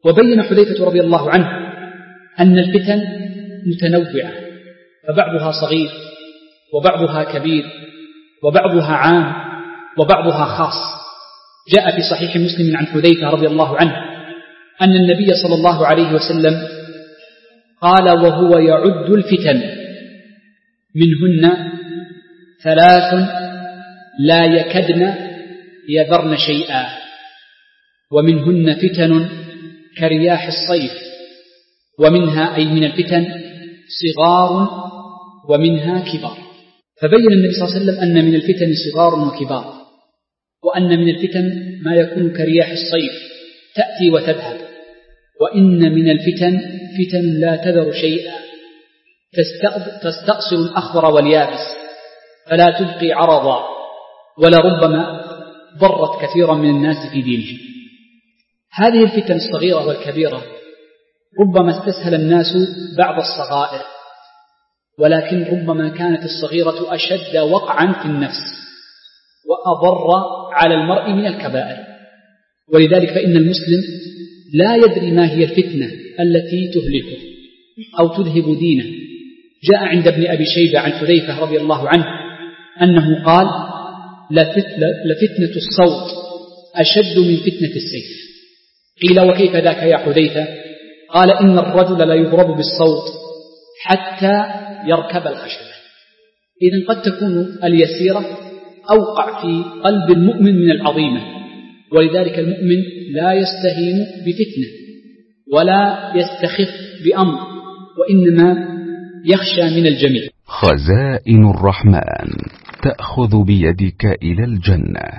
وبين حذيفة رضي الله عنه أن الفتن متنوعة، فبعضها صغير وبعضها كبير وبعضها عام وبعضها خاص. جاء في صحيح مسلم عن حذيفة رضي الله عنه أن النبي صلى الله عليه وسلم قال وهو يعد الفتن: منهن 3 لا يكدن يذرن شيئا، ومنهن فتن كرياح الصيف، ومنها أي من الفتن صغار ومنها كبار. فبين النبي صلى الله عليه وسلم أن من الفتن صغار وكبار، وأن من الفتن ما يكون كرياح الصيف تأتي وتذهب، وإن من الفتن فتن لا تذر شيئا تستأصل الأخضر واليابس فلا تبقي عرضا، ولربما ضرت كثيرا من الناس في دينهم. هذه الفتن الصغيرة والكبيرة ربما استسهل الناس بعض الصغائر، ولكن ربما كانت الصغيرة أشد وقعا في النفس وأضر على المرء من الكبائر. ولذلك فإن المسلم لا يدري ما هي الفتنة التي تهلكه أو تذهب دينه. جاء عند ابن أبي شيبة عن حذيفة رضي الله عنه أنه قال: لفتنة الصوت أشد من فتنة السيف. قيل: وكيف ذاك يا حذيفة؟ قال: إن الرجل لا يضرب بالصوت حتى يركب الخشبة. إذن قد تكون اليسيرة أوقع في قلب المؤمن من العظيمة، ولذلك المؤمن لا يستهين بفتنة ولا يستخف بأمر، وإنما يخشى من الجميع. خزائن الرحمن تأخذ بيدك إلى الجنة.